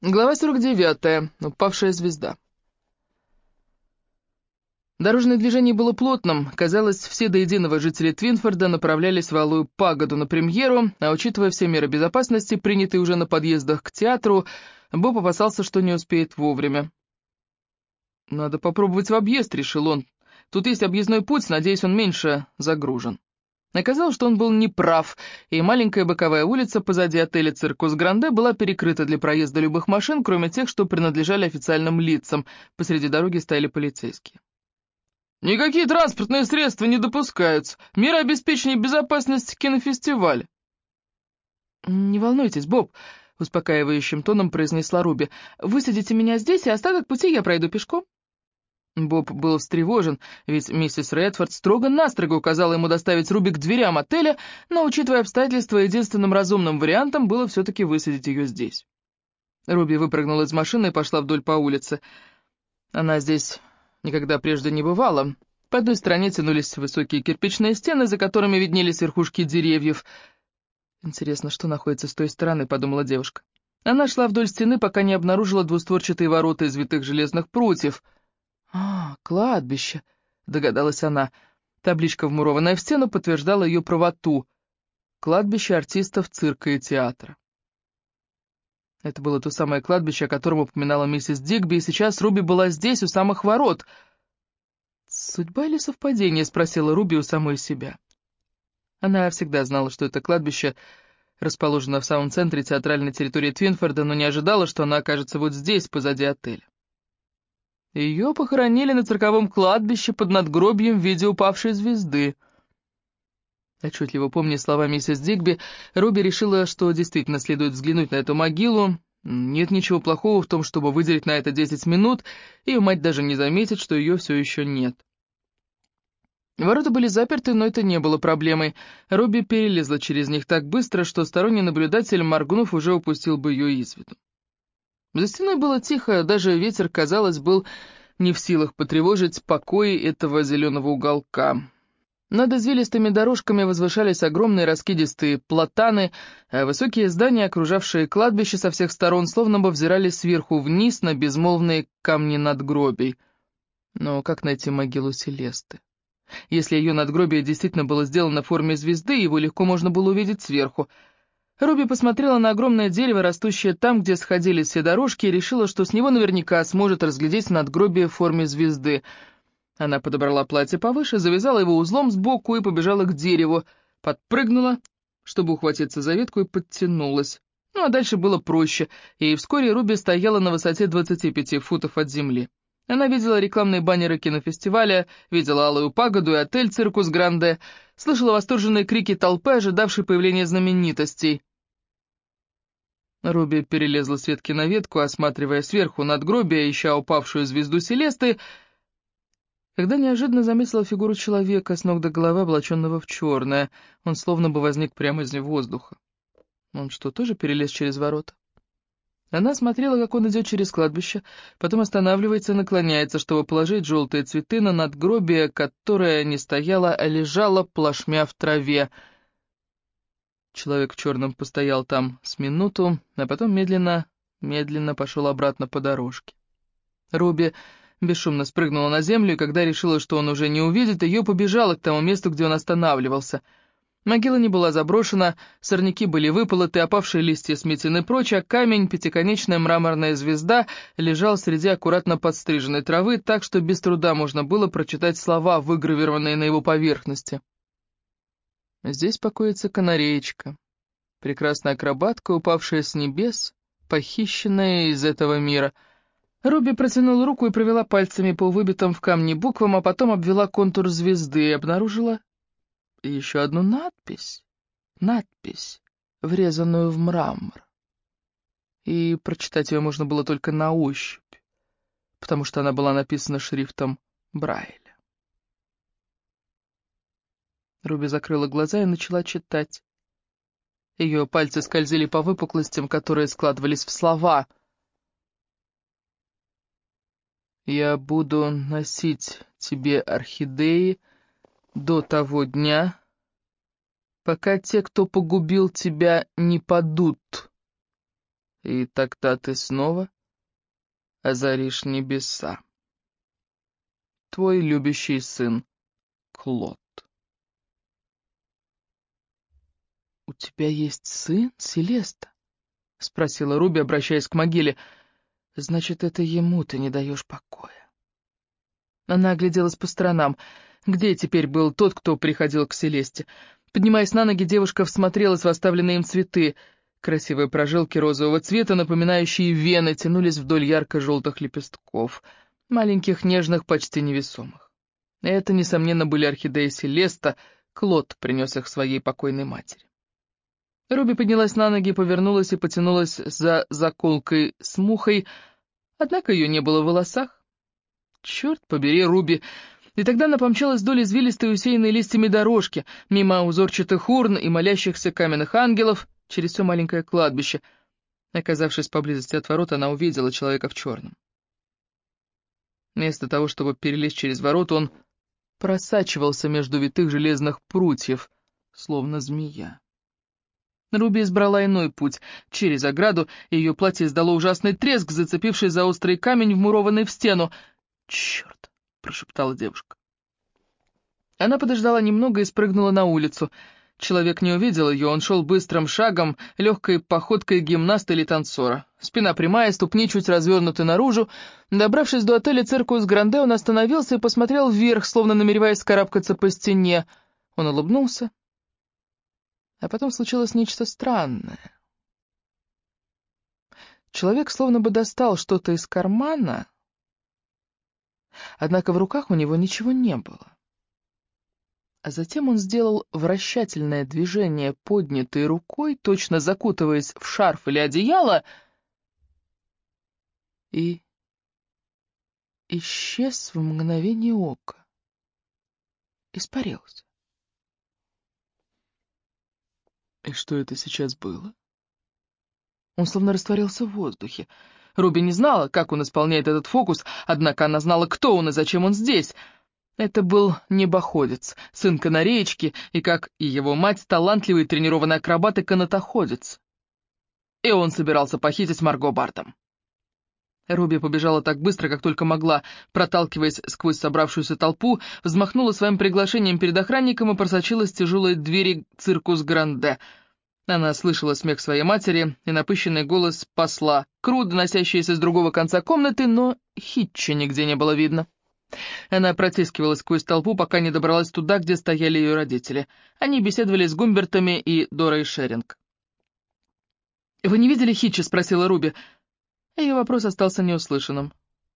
Глава 49. Упавшая звезда. Дорожное движение было плотным. Казалось, все до единого жители Твинфорда направлялись в Алую Пагоду на премьеру, а учитывая все меры безопасности, принятые уже на подъездах к театру, Боб опасался, что не успеет вовремя. «Надо попробовать в объезд», — решил он. «Тут есть объездной путь, надеюсь, он меньше загружен». Оказалось, что он был неправ, и маленькая боковая улица позади отеля «Циркус Гранде» была перекрыта для проезда любых машин, кроме тех, что принадлежали официальным лицам. Посреди дороги стояли полицейские. «Никакие транспортные средства не допускаются. Меры обеспечения безопасности кинофестиваля». «Не волнуйтесь, Боб», — успокаивающим тоном произнесла Руби. «Высадите меня здесь, и остаток пути я пройду пешком». Боб был встревожен, ведь миссис Редфорд строго-настрого указала ему доставить Руби к дверям отеля, но, учитывая обстоятельства, единственным разумным вариантом было все-таки высадить ее здесь. Руби выпрыгнула из машины и пошла вдоль по улице. Она здесь никогда прежде не бывала. По одной стороне тянулись высокие кирпичные стены, за которыми виднелись верхушки деревьев. «Интересно, что находится с той стороны», — подумала девушка. Она шла вдоль стены, пока не обнаружила двустворчатые ворота из витых железных прутьев. «А, кладбище», — догадалась она. Табличка, вмурованная в стену, подтверждала ее правоту. Кладбище артистов цирка и театра. Это было то самое кладбище, о котором упоминала миссис Дигби, и сейчас Руби была здесь, у самых ворот. «Судьба или совпадение?» — спросила Руби у самой себя. Она всегда знала, что это кладбище расположено в самом центре театральной территории Твинфорда, но не ожидала, что она окажется вот здесь, позади отеля. Ее похоронили на цирковом кладбище под надгробием в виде упавшей звезды. Отчетливо помня слова миссис Дигби, Руби решила, что действительно следует взглянуть на эту могилу. Нет ничего плохого в том, чтобы выделить на это 10 минут, и мать даже не заметит, что ее все еще нет. Ворота были заперты, но это не было проблемой. Руби перелезла через них так быстро, что сторонний наблюдатель, моргнув, уже упустил бы ее из виду. За стеной было тихо, даже ветер, казалось, был не в силах потревожить покой этого зеленого уголка. Над извилистыми дорожками возвышались огромные раскидистые платаны, а высокие здания, окружавшие кладбище со всех сторон, словно бы взирали сверху вниз на безмолвные камни надгробий. Но как найти могилу Селесты? Если ее надгробие действительно было сделано в форме звезды, его легко можно было увидеть сверху. Руби посмотрела на огромное дерево, растущее там, где сходились все дорожки, и решила, что с него наверняка сможет разглядеть надгробие в форме звезды. Она подобрала платье повыше, завязала его узлом сбоку и побежала к дереву, подпрыгнула, чтобы ухватиться за ветку, и подтянулась. Ну а дальше было проще, и вскоре Руби стояла на высоте 25 футов от земли. Она видела рекламные баннеры кинофестиваля, видела Алую Пагоду и отель «Циркус Гранде», слышала восторженные крики толпы, ожидавшей появления знаменитостей. Руби перелезла с ветки на ветку, осматривая сверху надгробие, ища упавшую звезду Селесты, когда неожиданно заметила фигуру человека с ног до головы, облаченного в черное. Он словно бы возник прямо из воздуха. Он что, тоже перелез через ворота? Она смотрела, как он идет через кладбище, потом останавливается и наклоняется, чтобы положить желтые цветы на надгробие, которое не стояло, а лежало плашмя в траве. Человек в черном постоял там с минуту, а потом медленно пошел обратно по дорожке. Руби бесшумно спрыгнула на землю, и когда решила, что он уже не увидит, ее побежала к тому месту, где он останавливался. Могила не была заброшена, сорняки были выполоты, опавшие листья сметены прочь, а камень, пятиконечная мраморная звезда, лежал среди аккуратно подстриженной травы, так что без труда можно было прочитать слова, выгравированные на его поверхности. Здесь покоится канареечка, прекрасная акробатка, упавшая с небес, похищенная из этого мира. Руби протянула руку и провела пальцами по выбитым в камне буквам, а потом обвела контур звезды и обнаружила еще одну надпись, врезанную в мрамор. И прочитать ее можно было только на ощупь, потому что она была написана шрифтом Брайля. Руби закрыла глаза и начала читать. Ее пальцы скользили по выпуклостям, которые складывались в слова. «Я буду носить тебе орхидеи до того дня, пока те, кто погубил тебя, не падут. и тогда ты снова озаришь небеса. Твой любящий сын Клод. «У тебя есть сын, Селеста?» — спросила Руби, обращаясь к могиле. «Значит, это ему ты не даешь покоя». Она огляделась по сторонам. Где теперь был тот, кто приходил к Селесте? Поднимаясь на ноги, девушка всмотрелась в оставленные им цветы. Красивые прожилки розового цвета, напоминающие вены, тянулись вдоль ярко-желтых лепестков, маленьких, нежных, почти невесомых. Это, несомненно, были орхидеи Селеста, Клод принес их своей покойной матери. Руби поднялась на ноги, повернулась и потянулась за заколкой с мухой, однако ее не было в волосах. Черт побери, Руби! И тогда она помчалась вдоль извилистой, усеянной листьями дорожки, мимо узорчатых урн и молящихся каменных ангелов, через все маленькое кладбище. Оказавшись поблизости от ворот, она увидела человека в черном. Вместо того, чтобы перелезть через ворота, он просачивался между витых железных прутьев, словно змея. Руби избрала иной путь. Через ограду ее платье издало ужасный треск, зацепившись за острый камень, вмурованный в стену. «Черт!» — прошептала девушка. Она подождала немного и спрыгнула на улицу. Человек не увидел ее, он шел быстрым шагом, легкой походкой гимнаста или танцора. Спина прямая, ступни чуть развернуты наружу. Добравшись до отеля «Циркус Гранде», он остановился и посмотрел вверх, словно намереваясь вскарабкаться по стене. Он улыбнулся. А потом случилось нечто странное. Человек словно бы достал что-то из кармана, однако в руках у него ничего не было. А затем он сделал вращательное движение поднятой рукой, точно закутываясь в шарф или одеяло, и исчез в мгновение ока. Испарился. И что это сейчас было? Он словно растворился в воздухе. Руби не знала, как он исполняет этот фокус, однако она знала, кто он и зачем он здесь. Это был небоходец, сын канареечки, и, как и его мать, талантливый тренированный акробат и канатоходец. И он собирался похитить Марго Бардом. Руби побежала так быстро, как только могла, проталкиваясь сквозь собравшуюся толпу, взмахнула своим приглашением перед охранником и просочилась в тяжелые двери «Циркус Гранде». Она слышала смех своей матери и напыщенный голос посла, Кру, доносящийся с другого конца комнаты, но Хитча нигде не было видно. Она протискивалась сквозь толпу, пока не добралась туда, где стояли ее родители. Они беседовали с Гумбертами и Дорой Шеринг. «Вы не видели Хитча?» — спросила Руби. Ее вопрос остался неуслышанным.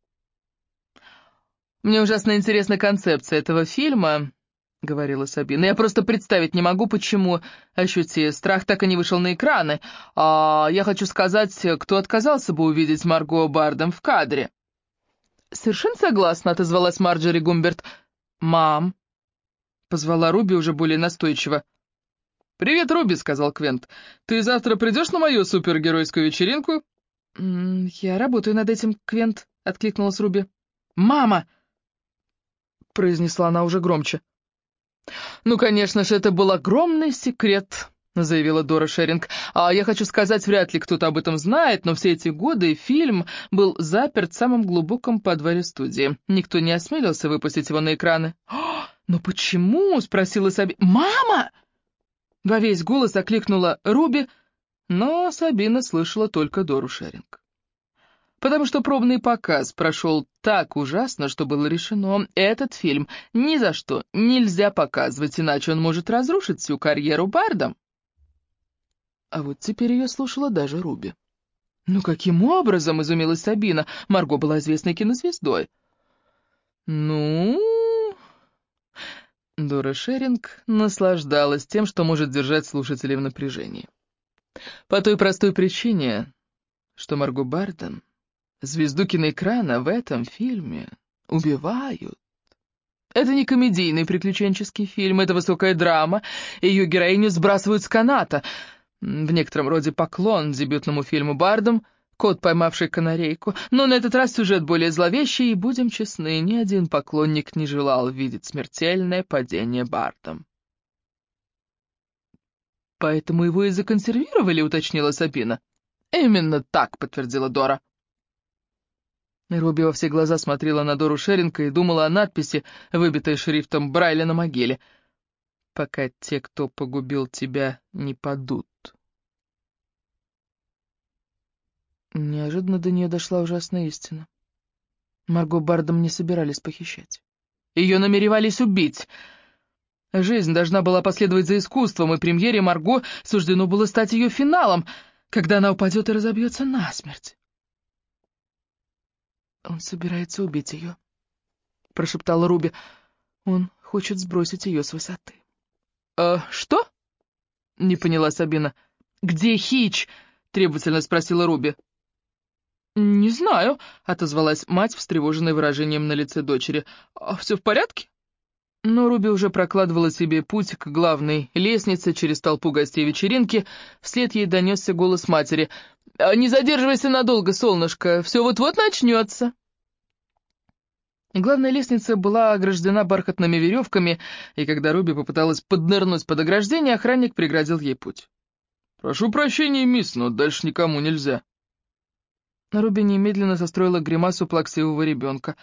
«Мне ужасно интересна концепция этого фильма», — говорила Сабина. «Я просто представить не могу, почему ощути. Страх так и не вышел на экраны. А я хочу сказать, кто отказался бы увидеть Марго Бардом в кадре?» «Совершенно согласна», — отозвалась Марджори Гумберт. «Мам», — позвала Руби уже более настойчиво. «Привет, Руби», — сказал Квент. «Ты завтра придешь на мою супергеройскую вечеринку?» «Я работаю над этим, Квент», — откликнулась Руби. «Мама!» — произнесла она уже громче. «Ну, конечно же, это был огромный секрет», — заявила Дора Шеринг. «А я хочу сказать, вряд ли кто-то об этом знает, но все эти годы фильм был заперт в самом глубоком подвале студии. Никто не осмелился выпустить его на экраны». «Но почему?» — спросила Сабина. «Мама!» — во весь голос окликнула Руби, но Сабина слышала только Дору Шеринг. Потому что пробный показ прошел так ужасно, что было решено, этот фильм ни за что нельзя показывать, иначе он может разрушить всю карьеру Бардом. А вот теперь ее слушала даже Руби. «Ну каким образом?» — изумилась Сабина. Марго была известной кинозвездой. «Ну...» Дора Шеринг наслаждалась тем, что может держать слушателей в напряжении. По той простой причине, что Марго Бардом, звезду киноэкрана, в этом фильме убивают. Это не комедийный приключенческий фильм, это высокая драма, ее героиню сбрасывают с каната. В некотором роде поклон дебютному фильму Бардом, «Кот, поймавший канарейку». Но на этот раз сюжет более зловещий, и, будем честны, ни один поклонник не желал видеть смертельное падение Бардом. «Поэтому его и законсервировали», — уточнила Сабина. «Именно так», — подтвердила Дора. Руби во все глаза смотрела на Дору Шеринга и думала о надписи, выбитой шрифтом Брайля на могиле. «Пока те, кто погубил тебя, не падут». Неожиданно до нее дошла ужасная истина. Марго Бардом не собирались похищать. Ее намеревались убить. Жизнь должна была последовать за искусством, и премьере Марго суждено было стать ее финалом, когда она упадет и разобьется насмерть. «Он собирается убить ее», — прошептала Руби. «Он хочет сбросить ее с высоты». «Что?» — не поняла Сабина. «Где Хич?» — требовательно спросила Руби. «Не знаю», — отозвалась мать, встревоженная выражением на лице дочери. «Все в порядке?» Но Руби уже прокладывала себе путь к главной лестнице через толпу гостей вечеринки. Вслед ей донесся голос матери. «Не задерживайся надолго, солнышко, все вот-вот начнется». Главная лестница была ограждена бархатными веревками, и когда Руби попыталась поднырнуть под ограждение, охранник преградил ей путь. «Прошу прощения, мисс, но дальше никому нельзя». Руби немедленно состроила гримасу плаксивого ребенка.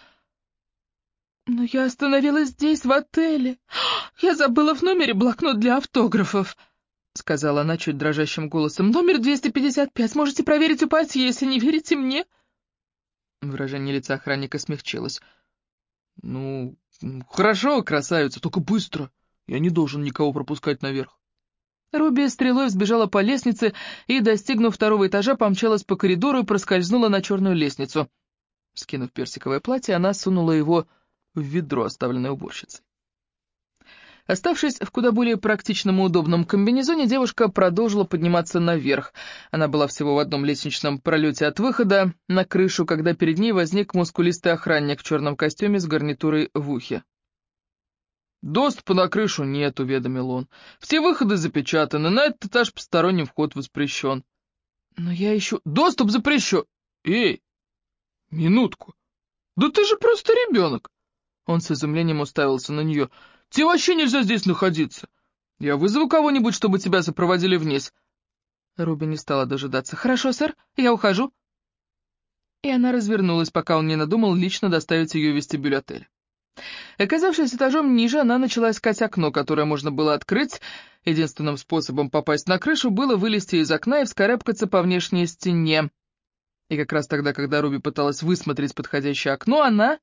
«Но я остановилась здесь, в отеле. Я забыла в номере блокнот для автографов», — сказала она чуть дрожащим голосом. «Номер 255. Можете проверить у портье, если не верите мне». Выражение лица охранника смягчилось. «Ну, хорошо, красавица, только быстро. Я не должен никого пропускать наверх». Руби стрелой взбежала по лестнице и, достигнув второго этажа, помчалась по коридору и проскользнула на черную лестницу. Скинув персиковое платье, она сунула его в ведро, оставленное уборщицей. Оставшись в куда более практичном и удобном комбинезоне, девушка продолжила подниматься наверх. Она была всего в одном лестничном пролете от выхода на крышу, когда перед ней возник мускулистый охранник в черном костюме с гарнитурой в ухе. «Доступа на крышу нет», — уведомил он. «Все выходы запечатаны, на этот этаж посторонним вход воспрещен». «Но я ищу...» «Доступ запрещен!» «Эй, минутку! Да ты же просто ребенок!» Он с изумлением уставился на нее. «Тебе вообще нельзя здесь находиться! Я вызову кого-нибудь, чтобы тебя сопроводили вниз!» Руби не стала дожидаться. «Хорошо, сэр, я ухожу!» И она развернулась, пока он не надумал лично доставить ее в вестибюль отеля. Оказавшись этажом ниже, она начала искать окно, которое можно было открыть. Единственным способом попасть на крышу было вылезти из окна и вскарабкаться по внешней стене. И как раз тогда, когда Руби пыталась высмотреть подходящее окно, она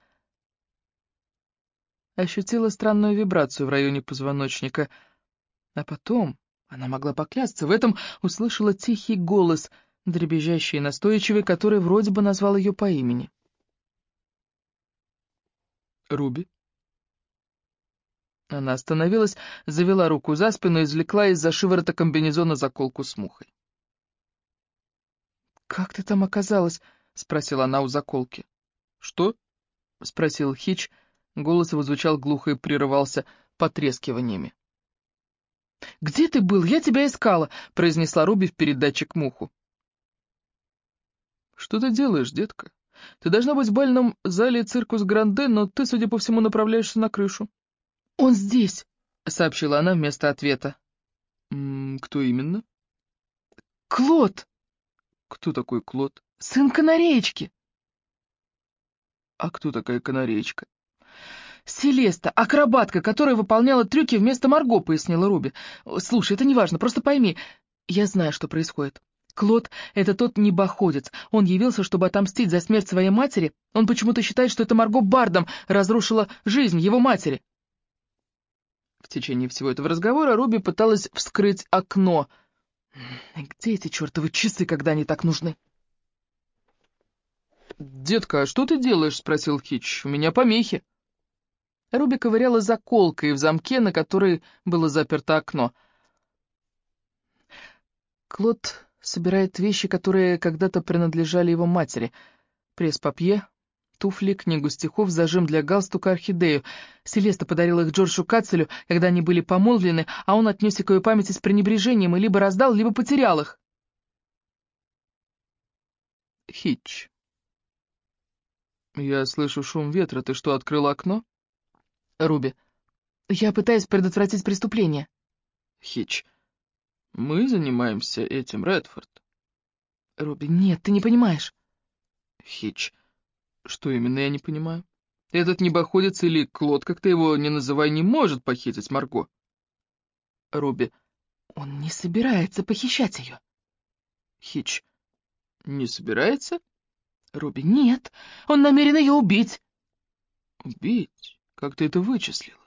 ощутила странную вибрацию в районе позвоночника. А потом, она могла поклясться, в этом услышала тихий голос, дребезжащий и настойчивый, который вроде бы назвал ее по имени. «Руби?» Она остановилась, завела руку за спину и извлекла из-за шиворота комбинезона заколку с мухой. «Как ты там оказалась?» — спросила она у заколки. «Что?» — спросил Хич. Голос его звучал глухо и прерывался потрескиваниями. «Где ты был? Я тебя искала!» — произнесла Руби в передатчик муху. «Что ты делаешь, детка? Ты должна быть в бальном зале циркус Гранде, но ты, судя по всему, направляешься на крышу». «Он здесь!» — сообщила она вместо ответа. «Кто именно?» «Клод!» «Кто такой Клод?» «Сын канареечки!» «А кто такая канареечка?» «Селеста, акробатка, которая выполняла трюки вместо Марго», — пояснила Руби. «Слушай, это не важно, просто пойми. Я знаю, что происходит. Клод — это тот небоходец. Он явился, чтобы отомстить за смерть своей матери. Он почему-то считает, что это Марго Бардом разрушила жизнь его матери». В течение всего этого разговора Руби пыталась вскрыть окно. «Где эти чертовы часы, когда они так нужны?» «Детка, а что ты делаешь?» — спросил Хич. «У меня помехи». Руби ковыряла заколкой в замке, на которой было заперто окно. Клод собирает вещи, которые когда-то принадлежали его матери. Пресс-папье, туфли, книгу стихов, зажим для галстука, орхидею. Селеста подарила их Джорджу Кацелю, когда они были помолвлены, а он отнес их к ее памяти с пренебрежением и либо раздал, либо потерял их. Хич. Я слышу шум ветра. Ты что, открыла окно? Руби. Я пытаюсь предотвратить преступление. Хич. Мы занимаемся этим, Редфорд. Руби, нет, ты не понимаешь. Хитч, что именно я не понимаю? Этот небоходец или Клод, как ты его не называй, не может похитить Марго. Руби, он не собирается похищать ее. Хитч, не собирается? Руби, нет, он намерен ее убить. Убить? Как ты это вычислила?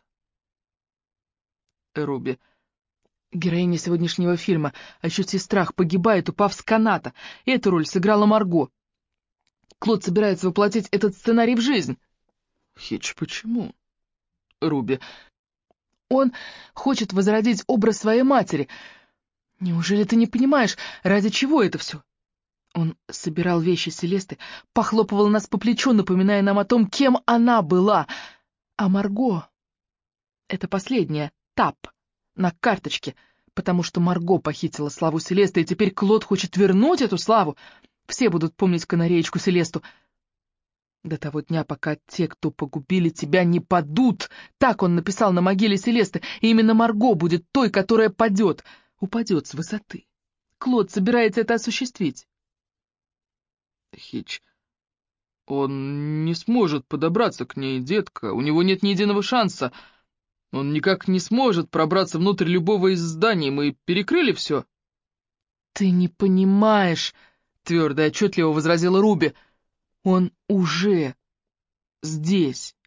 Руби, героиня сегодняшнего фильма «Ощути страх» погибает, упав с каната. Эту роль сыграла Марго. Клод собирается воплотить этот сценарий в жизнь. Хитч, почему? Руби, он хочет возродить образ своей матери. Неужели ты не понимаешь, ради чего это все? Он собирал вещи Селесты, похлопывал нас по плечу, напоминая нам о том, кем она была. А Марго — это последняя тап на карточке, потому что Марго похитила славу Селесты, и теперь Клод хочет вернуть эту славу. Все будут помнить канареечку Селесту до того дня, пока те, кто погубили тебя, не падут. Так он написал на могиле Селесты, и именно Марго будет той, которая падет, упадет с высоты. Клод собирается это осуществить. Хитч, он не сможет подобраться к ней, детка. У него нет ни единого шанса. Он никак не сможет пробраться внутрь любого из зданий. Мы перекрыли все. «Ты не понимаешь», — твердо и отчетливо возразила Руби. «Он уже здесь».